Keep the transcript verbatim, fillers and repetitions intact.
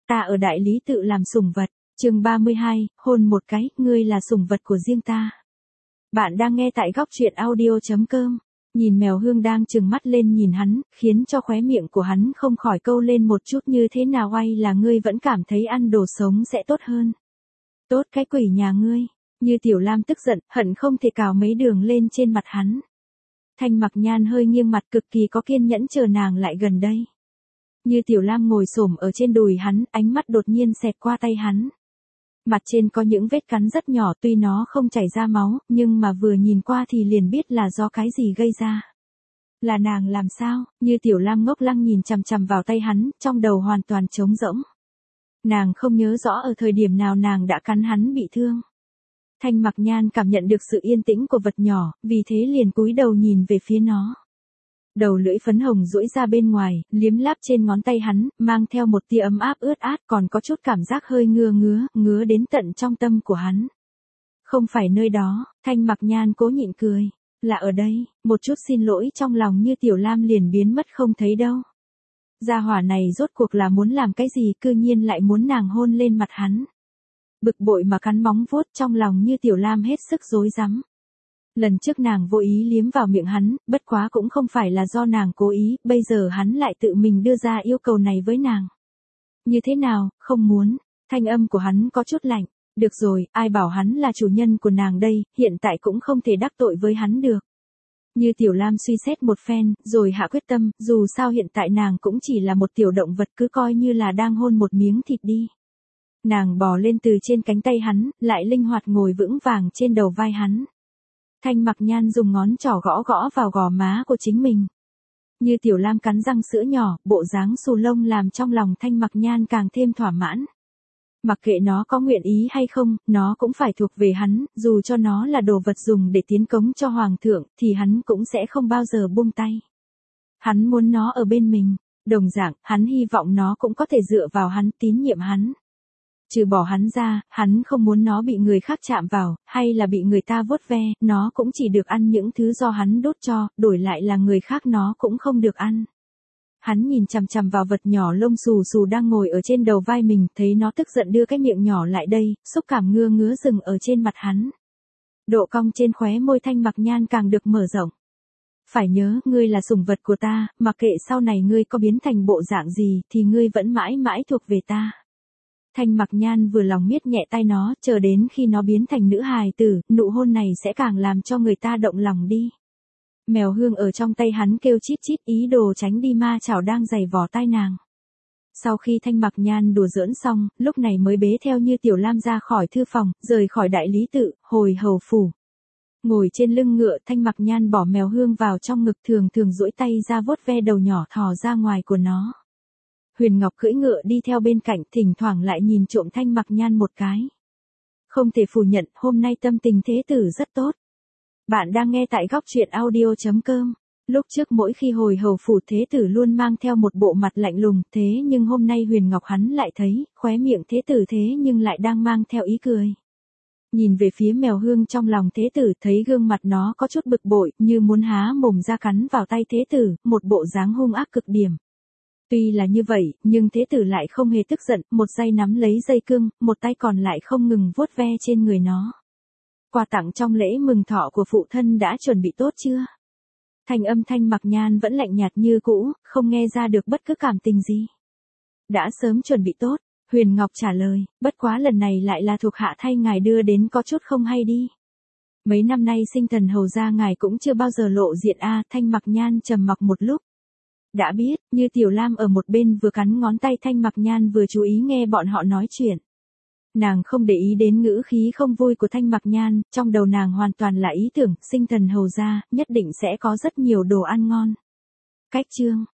Ta ở đại lý tự làm sủng vật, chương ba mươi hai, hôn một cái, ngươi là sủng vật của riêng ta. Bạn đang nghe tại góc truyện audio.com. Nhìn mèo Hương đang trừng mắt lên nhìn hắn, khiến cho khóe miệng của hắn không khỏi câu lên một chút như thế nào hay là ngươi vẫn cảm thấy ăn đồ sống sẽ tốt hơn. Tốt cái quỷ nhà ngươi, Như Tiểu Lam tức giận, hận không thể cào mấy đường lên trên mặt hắn. Thanh Mặc Nhan hơi nghiêng mặt cực kỳ có kiên nhẫn chờ nàng lại gần đây. Như Tiểu Lam ngồi xổm ở trên đùi hắn, ánh mắt đột nhiên xẹt qua tay hắn. Mặt trên có những vết cắn rất nhỏ tuy nó không chảy ra máu, nhưng mà vừa nhìn qua thì liền biết là do cái gì gây ra. Là nàng làm sao? Như Tiểu Lam ngốc lăng nhìn chằm chằm vào tay hắn, trong đầu hoàn toàn trống rỗng. Nàng không nhớ rõ ở thời điểm nào nàng đã cắn hắn bị thương. Thanh Mặc Nhan cảm nhận được sự yên tĩnh của vật nhỏ, vì thế liền cúi đầu nhìn về phía nó. Đầu lưỡi phấn hồng duỗi ra bên ngoài, liếm láp trên ngón tay hắn, mang theo một tia ấm áp ướt át còn có chút cảm giác hơi ngứa ngứa, ngứa đến tận trong tâm của hắn. Không phải nơi đó, Thanh Mặc Nhan cố nhịn cười, là ở đây, một chút xin lỗi trong lòng Như Tiểu Lam liền biến mất không thấy đâu. Gia hỏa này rốt cuộc là muốn làm cái gì cư nhiên lại muốn nàng hôn lên mặt hắn. Bực bội mà cắn móng vuốt trong lòng Như Tiểu Lam hết sức rối rắm. Lần trước nàng vô ý liếm vào miệng hắn, bất quá cũng không phải là do nàng cố ý, bây giờ hắn lại tự mình đưa ra yêu cầu này với nàng. Như thế nào, không muốn, thanh âm của hắn có chút lạnh, được rồi, ai bảo hắn là chủ nhân của nàng đây, hiện tại cũng không thể đắc tội với hắn được. Như Tiểu Lam suy xét một phen, rồi hạ quyết tâm, dù sao hiện tại nàng cũng chỉ là một tiểu động vật cứ coi như là đang hôn một miếng thịt đi. Nàng bò lên từ trên cánh tay hắn, lại linh hoạt ngồi vững vàng trên đầu vai hắn. Thanh Mặc Nhan dùng ngón trỏ gõ gõ vào gò má của chính mình. Như Tiểu Lam cắn răng sữa nhỏ, bộ dáng xù lông làm trong lòng Thanh Mặc Nhan càng thêm thỏa mãn. Mặc kệ nó có nguyện ý hay không, nó cũng phải thuộc về hắn, dù cho nó là đồ vật dùng để tiến cống cho Hoàng thượng, thì hắn cũng sẽ không bao giờ buông tay. Hắn muốn nó ở bên mình, đồng dạng, hắn hy vọng nó cũng có thể dựa vào hắn, tín nhiệm hắn. Trừ bỏ hắn ra, hắn không muốn nó bị người khác chạm vào, hay là bị người ta vuốt ve, nó cũng chỉ được ăn những thứ do hắn đốt cho, đổi lại là người khác nó cũng không được ăn. Hắn nhìn chằm chằm vào vật nhỏ lông xù xù đang ngồi ở trên đầu vai mình, thấy nó tức giận đưa cái miệng nhỏ lại đây, xúc cảm ngưa ngứa dừng ở trên mặt hắn. Độ cong trên khóe môi Thanh Mặc Nhan càng được mở rộng. Phải nhớ, ngươi là sủng vật của ta, mặc kệ sau này ngươi có biến thành bộ dạng gì, thì ngươi vẫn mãi mãi thuộc về ta. Thanh Mặc Nhan vừa lòng miết nhẹ tay nó, chờ đến khi nó biến thành nữ hài tử, nụ hôn này sẽ càng làm cho người ta động lòng đi. Mèo Hương ở trong tay hắn kêu chít chít ý đồ tránh đi ma chảo đang giày vò tai nàng. Sau khi Thanh Mặc Nhan đùa giỡn xong, lúc này mới bế theo Như Tiểu Lam ra khỏi thư phòng, rời khỏi đại lý tự, hồi hầu phủ. Ngồi trên lưng ngựa Thanh Mặc Nhan bỏ mèo Hương vào trong ngực thường thường duỗi tay ra vuốt ve đầu nhỏ thò ra ngoài của nó. Huyền Ngọc cưỡi ngựa đi theo bên cạnh, thỉnh thoảng lại nhìn trộm Thanh Mặc Nhan một cái. Không thể phủ nhận, hôm nay tâm tình thế tử rất tốt. Bạn đang nghe tại góc truyện audio.com. Lúc trước mỗi khi hồi hầu phủ thế tử luôn mang theo một bộ mặt lạnh lùng, thế nhưng hôm nay Huyền Ngọc hắn lại thấy, khóe miệng thế tử thế nhưng lại đang mang theo ý cười. Nhìn về phía mèo Hương trong lòng thế tử, thấy gương mặt nó có chút bực bội, như muốn há mồm ra cắn vào tay thế tử, một bộ dáng hung ác cực điểm. Tuy là như vậy, nhưng thế tử lại không hề tức giận, một tay nắm lấy dây cương, một tay còn lại không ngừng vuốt ve trên người nó. Quà tặng trong lễ mừng thọ của phụ thân đã chuẩn bị tốt chưa? Thanh âm Thanh Mặc Nhan vẫn lạnh nhạt như cũ, không nghe ra được bất cứ cảm tình gì. Đã sớm chuẩn bị tốt, Huyền Ngọc trả lời, bất quá lần này lại là thuộc hạ thay ngài đưa đến có chút không hay đi. Mấy năm nay sinh thần hầu gia ngài cũng chưa bao giờ lộ diện a. Thanh Mặc Nhan trầm mặc một lúc. Đã biết, Như Tiểu Lam ở một bên vừa cắn ngón tay Thanh Mặc Nhan vừa chú ý nghe bọn họ nói chuyện. Nàng không để ý đến ngữ khí không vui của Thanh Mặc Nhan, trong đầu nàng hoàn toàn là ý tưởng, sinh thần hầu gia, nhất định sẽ có rất nhiều đồ ăn ngon. Cách chương,